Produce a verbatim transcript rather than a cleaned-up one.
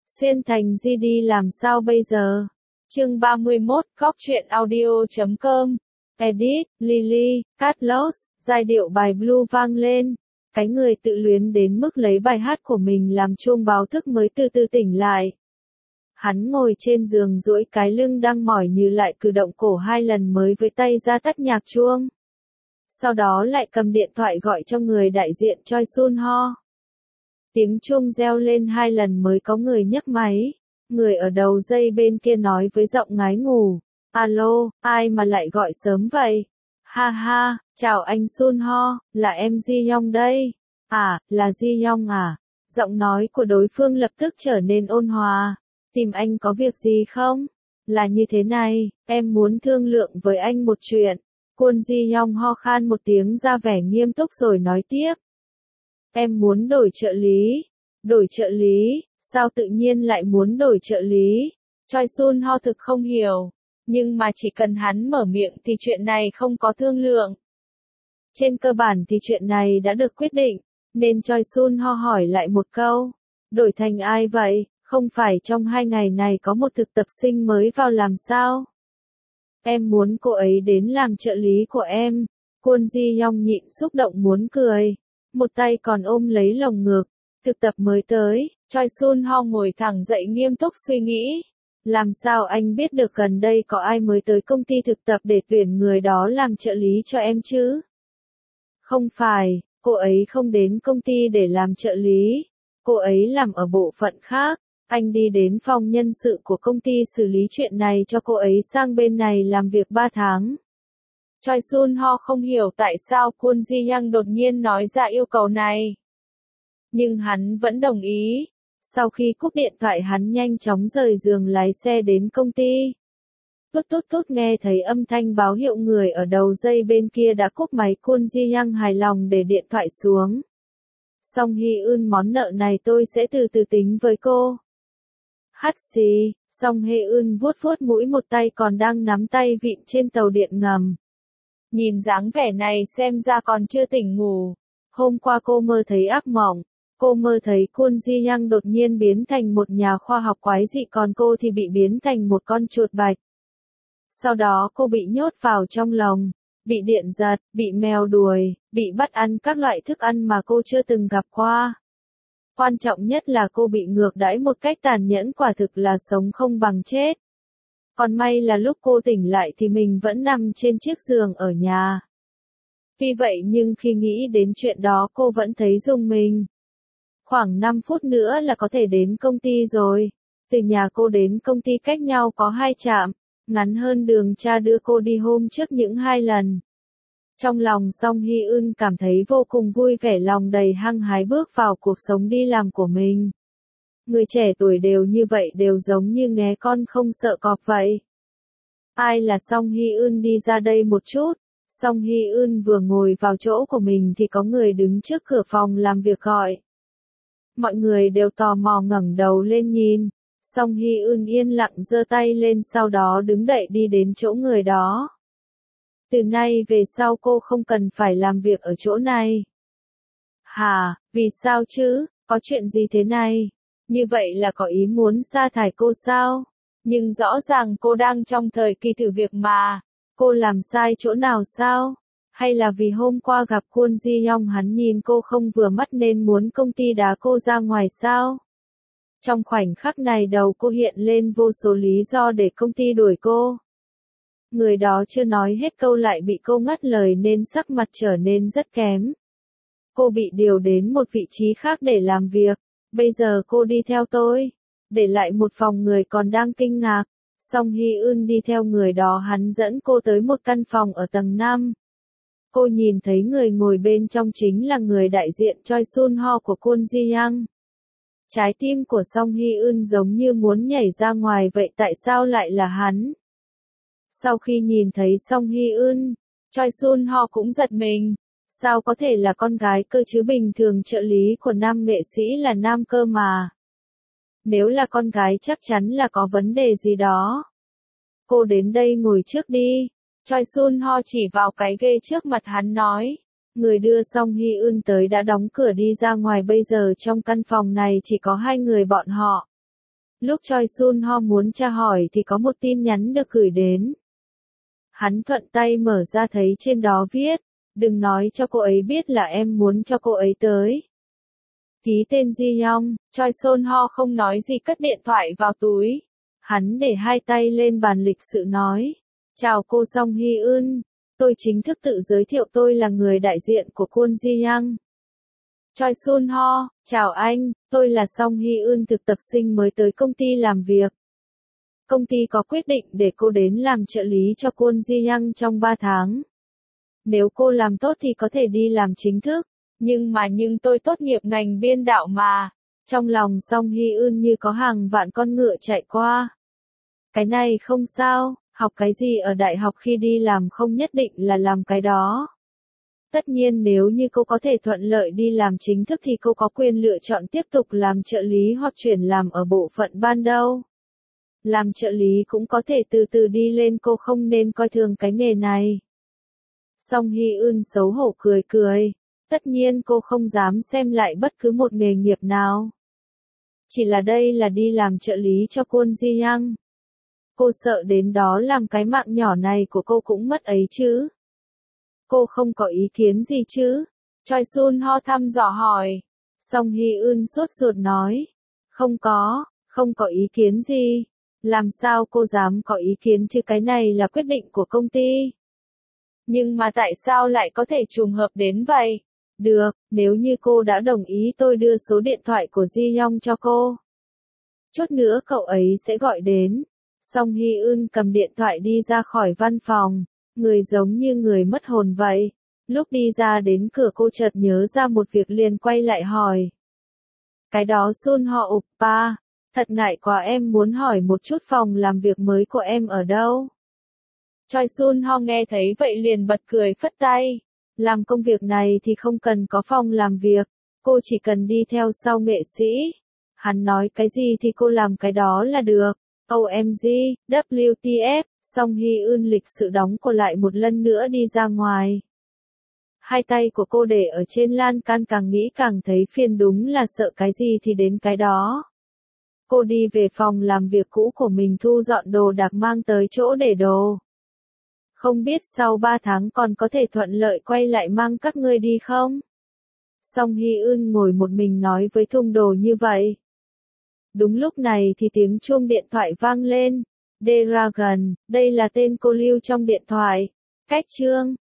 Xuyên thành giê đê làm sao bây giờ? Chương ba mươi mốt, Cóc truyện audio chấm com. Edit, Lily, Carlos, giai điệu bài Blue vang lên. Cái người tự luyến đến mức lấy bài hát của mình làm chuông báo thức mới từ từ tỉnh lại. Hắn ngồi trên giường duỗi cái lưng đang mỏi như lại cử động cổ hai lần mới với tay ra tắt nhạc chuông. Sau đó lại cầm điện thoại gọi cho người đại diện Choi Sun Ho. Tiếng chuông reo lên hai lần mới có người nhấc máy. Người ở đầu dây bên kia nói với giọng ngái ngủ. Alo, ai mà lại gọi sớm vậy? Ha ha, chào anh Sun Ho, là em Ji Yong đây. À, là Ji Yong à? Giọng nói của đối phương lập tức trở nên ôn hòa. Tìm anh có việc gì không? Là như thế này, em muốn thương lượng với anh một chuyện. Kwon Ji Yong ho khan một tiếng ra vẻ nghiêm túc rồi nói tiếp. Em muốn đổi trợ lý. Đổi trợ lý, sao tự nhiên lại muốn đổi trợ lý? Choi Sun Ho thực không hiểu. Nhưng mà chỉ cần hắn mở miệng thì chuyện này không có thương lượng. Trên cơ bản thì chuyện này đã được quyết định, nên Choi Sun Ho hỏi lại một câu. Đổi thành ai vậy? Không phải trong hai ngày này có một thực tập sinh mới vào làm sao? Em muốn cô ấy đến làm trợ lý của em. Kwon Ji Yong nhịn xúc động muốn cười. Một tay còn ôm lấy lồng ngực. Thực tập mới tới, Choi Sun Ho ngồi thẳng dậy nghiêm túc suy nghĩ. Làm sao anh biết được gần đây có ai mới tới công ty thực tập để tuyển người đó làm trợ lý cho em chứ? Không phải, cô ấy không đến công ty để làm trợ lý. Cô ấy làm ở bộ phận khác. Anh đi đến phòng nhân sự của công ty xử lý chuyện này cho cô ấy sang bên này làm việc ba tháng. Choi Sun Ho không hiểu tại sao Kwon Ji Young đột nhiên nói ra yêu cầu này. Nhưng hắn vẫn đồng ý. Sau khi cúp điện thoại hắn nhanh chóng rời giường lái xe đến công ty. Tút tút tút nghe thấy âm thanh báo hiệu người ở đầu dây bên kia đã cúp máy. Kwon Ji Young hài lòng để điện thoại xuống. Song Hye Eun món nợ này tôi sẽ từ từ tính với cô. Hắt xì, Song Hye Eun vuốt vuốt mũi một tay còn đang nắm tay vịn trên tàu điện ngầm. Nhìn dáng vẻ này xem ra còn chưa tỉnh ngủ. Hôm qua cô mơ thấy ác mộng. Cô mơ thấy Kwon Ji Young đột nhiên biến thành một nhà khoa học quái dị còn cô thì bị biến thành một con chuột bạch. Sau đó cô bị nhốt vào trong lồng, bị điện giật, bị mèo đuổi, bị bắt ăn các loại thức ăn mà cô chưa từng gặp qua. Quan trọng nhất là cô bị ngược đãi một cách tàn nhẫn, quả thực là sống không bằng chết. Còn may là lúc cô tỉnh lại thì mình vẫn nằm trên chiếc giường ở nhà. Tuy vậy nhưng khi nghĩ đến chuyện đó cô vẫn thấy rùng mình. Khoảng năm phút nữa là có thể đến công ty rồi. Từ nhà cô đến công ty cách nhau có hai trạm, ngắn hơn đường cha đưa cô đi hôm trước những hai lần. Trong lòng Song Hye Eun cảm thấy vô cùng vui vẻ, lòng đầy hăng hái bước vào cuộc sống đi làm của mình. Người trẻ tuổi đều như vậy, đều giống như nghé con không sợ cọp vậy. Ai là Song Hye Eun đi ra đây một chút. Song Hye Eun vừa ngồi vào chỗ của mình thì có người đứng trước cửa phòng làm việc gọi. Mọi người đều tò mò ngẩng đầu lên nhìn. Song Hye Eun yên lặng giơ tay lên, sau đó đứng dậy đi đến chỗ người đó. Từ nay về sau cô không cần phải làm việc ở chỗ này. Hả, vì sao chứ, có chuyện gì thế này? Như vậy là có ý muốn sa thải cô sao? Nhưng rõ ràng cô đang trong thời kỳ thử việc mà. Cô làm sai chỗ nào sao? Hay là vì hôm qua gặp Kwon Ji Young hắn nhìn cô không vừa mắt nên muốn công ty đá cô ra ngoài sao? Trong khoảnh khắc này đầu cô hiện lên vô số lý do để công ty đuổi cô. Người đó chưa nói hết câu lại bị cô ngắt lời nên sắc mặt trở nên rất kém. Cô bị điều đến một vị trí khác để làm việc. Bây giờ cô đi theo tôi. Để lại một phòng người còn đang kinh ngạc. Song Hye Eun đi theo người đó, hắn dẫn cô tới một căn phòng ở tầng năm. Cô nhìn thấy người ngồi bên trong chính là người đại diện Choi Sun Ho của Kwon Ji Young. Trái tim của Song Hye Eun giống như muốn nhảy ra ngoài vậy, tại sao lại là hắn? Sau khi nhìn thấy Song Hye Eun, Choi Sun Ho cũng giật mình. Sao có thể là con gái cơ chứ, bình thường trợ lý của nam nghệ sĩ là nam cơ mà. Nếu là con gái chắc chắn là có vấn đề gì đó. Cô đến đây ngồi trước đi. Choi Sun Ho chỉ vào cái ghế trước mặt hắn nói. Người đưa Song Hye Eun tới đã đóng cửa đi ra ngoài, bây giờ trong căn phòng này chỉ có hai người bọn họ. Lúc Choi Sun Ho muốn tra hỏi thì có một tin nhắn được gửi đến. Hắn thuận tay mở ra thấy trên đó viết, đừng nói cho cô ấy biết là em muốn cho cô ấy tới. Ký tên Ji Young, Choi Sun Ho không nói gì cất điện thoại vào túi. Hắn để hai tay lên bàn lịch sự nói, chào cô Song Hye Eun, tôi chính thức tự giới thiệu tôi là người đại diện của Kwon Ji Young. Choi Sun Ho, chào anh, tôi là Song Hye Eun thực tập sinh mới tới công ty làm việc. Công ty có quyết định để cô đến làm trợ lý cho Kwon Ji Young trong ba tháng. Nếu cô làm tốt thì có thể đi làm chính thức, nhưng mà nhưng tôi tốt nghiệp ngành biên đạo mà. Trong lòng Song Hye Eun như có hàng vạn con ngựa chạy qua. Cái này không sao, học cái gì ở đại học khi đi làm không nhất định là làm cái đó. Tất nhiên nếu như cô có thể thuận lợi đi làm chính thức thì cô có quyền lựa chọn tiếp tục làm trợ lý hoặc chuyển làm ở bộ phận ban đầu. Làm trợ lý cũng có thể từ từ đi lên, cô không nên coi thường cái nghề này. Song Hye Eun xấu hổ cười cười. Tất nhiên cô không dám xem lại bất cứ một nghề nghiệp nào. Chỉ là đây là đi làm trợ lý cho Kwon Ji Young. Cô sợ đến đó làm cái mạng nhỏ này của cô cũng mất ấy chứ. Cô không có ý kiến gì chứ? Choi Sun Ho thăm dò hỏi. Song Hye Eun sốt ruột nói. Không có, không có ý kiến gì. Làm sao cô dám có ý kiến chứ, cái này là quyết định của công ty. Nhưng mà tại sao lại có thể trùng hợp đến vậy? Được, nếu như cô đã đồng ý tôi đưa số điện thoại của Ji Young cho cô. Chút nữa cậu ấy sẽ gọi đến. Song Hye Eun cầm điện thoại đi ra khỏi văn phòng, người giống như người mất hồn vậy. Lúc đi ra đến cửa cô chợt nhớ ra một việc liền quay lại hỏi. Cái đó Sun Ho Oppa, thật ngại quá, em muốn hỏi một chút phòng làm việc mới của em ở đâu? Choi Sun Ho nghe thấy vậy liền bật cười phất tay. Làm công việc này thì không cần có phòng làm việc, cô chỉ cần đi theo sau nghệ sĩ. Hắn nói cái gì thì cô làm cái đó là được. O M G, W T F, Song Hye Eun lịch sự đóng cô lại một lần nữa đi ra ngoài. Hai tay của cô để ở trên lan can, càng nghĩ càng thấy phiền, đúng là sợ cái gì thì đến cái đó. Cô đi về phòng làm việc cũ của mình thu dọn đồ đạc mang tới chỗ để đồ. Không biết sau ba tháng còn có thể thuận lợi quay lại mang các ngươi đi không? Song Hye Eun ngồi một mình nói với thùng đồ như vậy. Đúng lúc này thì tiếng chuông điện thoại vang lên. Dragon, đây là tên cô lưu trong điện thoại. Cách chương